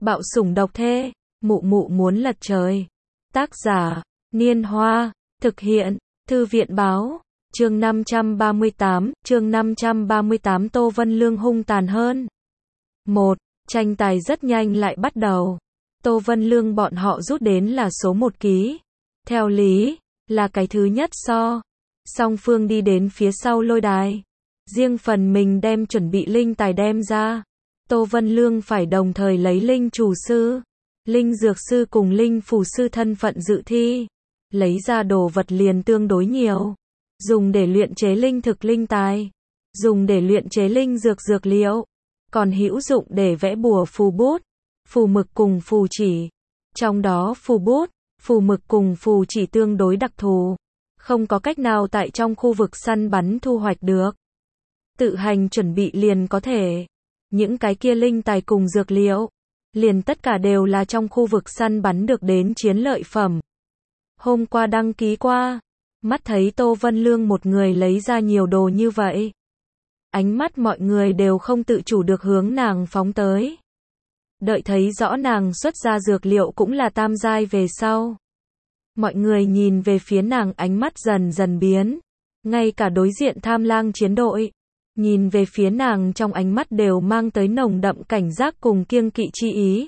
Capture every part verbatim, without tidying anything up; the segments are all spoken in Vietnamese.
Bạo sủng độc thê, mụ mụ muốn lật trời. Tác giả, Niên Hoa, thực hiện, Thư viện báo, chương năm trăm ba mươi tám, chương năm trăm ba mươi tám Tô Vân Lương hung tàn hơn. một. Tranh tài rất nhanh lại bắt đầu. Tô Vân Lương bọn họ rút đến là số một ký. Theo lý, là cái thứ nhất so. Song phương đi đến phía sau lôi đài. Riêng phần mình đem chuẩn bị linh tài đem ra. Tô Vân Lương phải đồng thời lấy linh chủ sư, linh dược sư cùng linh phù sư thân phận dự thi. Lấy ra đồ vật liền tương đối nhiều. Dùng để luyện chế linh thực linh tài. Dùng để luyện chế linh dược dược liệu. Còn hữu dụng để vẽ bùa phù bút, phù mực cùng phù chỉ. Trong đó phù bút, phù mực cùng phù chỉ tương đối đặc thù. Không có cách nào tại trong khu vực săn bắn thu hoạch được. Tự hành chuẩn bị liền có thể. Những cái kia linh tài cùng dược liệu, liền tất cả đều là trong khu vực săn bắn được đến chiến lợi phẩm. Hôm qua đăng ký qua, mắt thấy Tô Vân Lương một người lấy ra nhiều đồ như vậy. Ánh mắt mọi người đều không tự chủ được hướng nàng phóng tới. Đợi thấy rõ nàng xuất ra dược liệu cũng là tam giai về sau. Mọi người nhìn về phía nàng ánh mắt dần dần biến. Ngay cả đối diện Tham Lang chiến đội, nhìn về phía nàng trong ánh mắt đều mang tới nồng đậm cảnh giác cùng kiêng kỵ chi ý.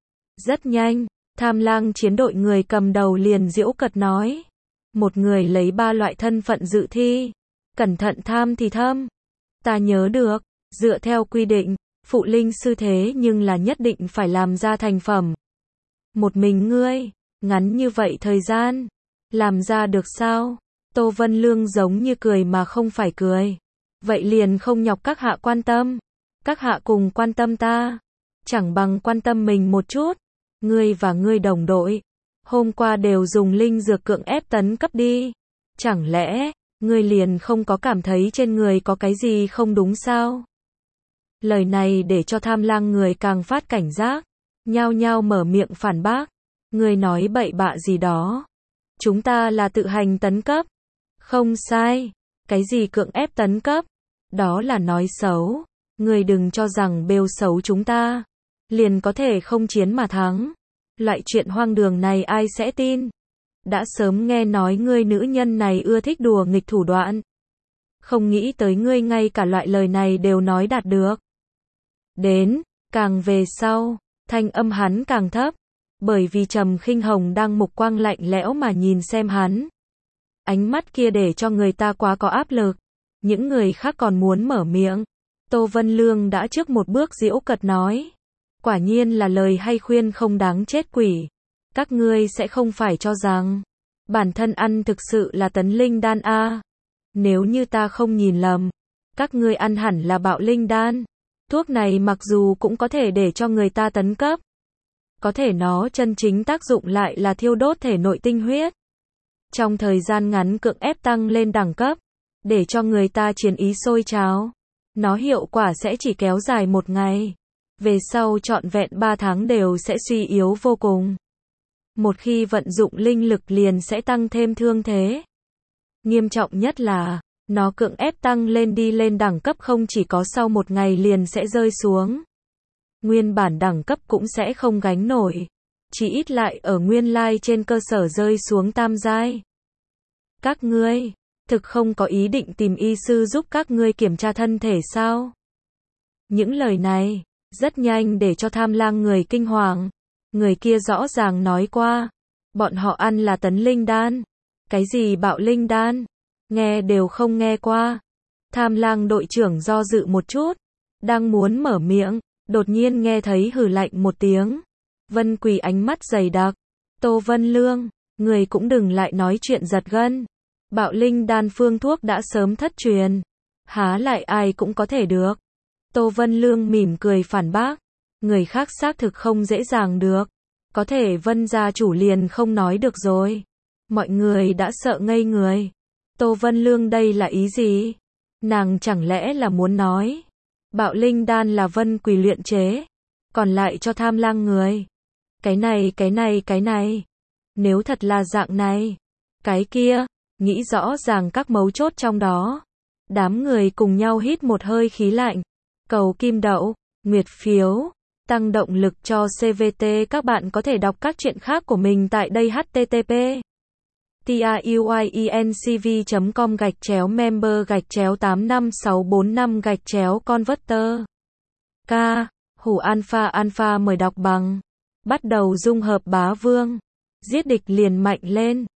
Rất nhanh, Tham Lang chiến đội người cầm đầu liền giễu cợt nói. Một người lấy ba loại thân phận dự thi. Cẩn thận tham thì thâm. Ta nhớ được, dựa theo quy định, phụ linh sư thế nhưng là nhất định phải làm ra thành phẩm. Một mình ngươi, ngắn như vậy thời gian, làm ra được sao? Tô Vân Lương giống như cười mà không phải cười. Vậy liền không nhọc các hạ quan tâm. Các hạ cùng quan tâm ta, chẳng bằng quan tâm mình một chút. Ngươi và ngươi đồng đội, hôm qua đều dùng linh dược cưỡng ép tấn cấp đi. Chẳng lẽ, ngươi liền không có cảm thấy trên người có cái gì không đúng sao? Lời này để cho Tham Lang người càng phát cảnh giác. Nhao nhao mở miệng phản bác. Ngươi nói bậy bạ gì đó. Chúng ta là tự hành tấn cấp. Không sai. Cái gì cưỡng ép tấn cấp? Đó là nói xấu. Ngươi đừng cho rằng bêu xấu chúng ta liền có thể không chiến mà thắng. Loại chuyện hoang đường này ai sẽ tin? Đã sớm nghe nói ngươi nữ nhân này ưa thích đùa nghịch thủ đoạn. Không nghĩ tới ngươi ngay cả loại lời này đều nói đạt được. Đến, càng về sau, thanh âm hắn càng thấp. Bởi vì Trầm Khinh Hồng đang mục quang lạnh lẽo mà nhìn xem hắn. Ánh mắt kia để cho người ta quá có áp lực. Những người khác còn muốn mở miệng. Tô Vân Lương đã trước một bước giễu cợt nói. Quả nhiên là lời hay khuyên không đáng chết quỷ. Các ngươi sẽ không phải cho rằng bản thân ăn thực sự là tấn linh đan a? Nếu như ta không nhìn lầm, các ngươi ăn hẳn là bạo linh đan. Thuốc này mặc dù cũng có thể để cho người ta tấn cấp, có thể nó chân chính tác dụng lại là thiêu đốt thể nội tinh huyết. Trong thời gian ngắn cưỡng ép tăng lên đẳng cấp, để cho người ta chiến ý sôi trào. Nó hiệu quả sẽ chỉ kéo dài một ngày. Về sau trọn vẹn ba tháng đều sẽ suy yếu vô cùng. Một khi vận dụng linh lực liền sẽ tăng thêm thương thế. Nghiêm trọng nhất là, nó cưỡng ép tăng lên đi lên đẳng cấp không chỉ có sau một ngày liền sẽ rơi xuống. Nguyên bản đẳng cấp cũng sẽ không gánh nổi. Chỉ ít lại ở nguyên lai trên cơ sở rơi xuống tam giai. Các ngươi, thực không có ý định tìm y sư giúp các ngươi kiểm tra thân thể sao? Những lời này, rất nhanh để cho Tham Lang người kinh hoàng. Người kia rõ ràng nói qua, bọn họ ăn là tấn linh đan. Cái gì bạo linh đan? Nghe đều không nghe qua. Tham Lang đội trưởng do dự một chút, đang muốn mở miệng, đột nhiên nghe thấy hừ lạnh một tiếng. Vân Quỳ ánh mắt dày đặc. Tô Vân Lương, người cũng đừng lại nói chuyện giật gân. Bạo linh đan phương thuốc đã sớm thất truyền. Há lại ai cũng có thể được. Tô Vân Lương mỉm cười phản bác. Người khác xác thực không dễ dàng được. Có thể Vân gia chủ liền không nói được rồi. Mọi người đã sợ ngây người. Tô Vân Lương đây là ý gì? Nàng chẳng lẽ là muốn nói bạo linh đan là Vân Quỳ luyện chế, còn lại cho Tham Lang người. Cái này cái này cái này. Nếu thật là dạng này, cái kia, nghĩ rõ ràng các mấu chốt trong đó. Đám người cùng nhau hít một hơi khí lạnh. Cầu kim đậu, nguyệt phiếu, tăng động lực cho xê vê tê. Các bạn có thể đọc các chuyện khác của mình tại đây h t t p truyencv chấm com gạch chéo member gạch chéo tám năm sáu bốn năm gạch chéo converter. K. Hủ alpha alpha mời đọc bằng. Bắt đầu dung hợp bá vương. Giết địch liền mạnh lên.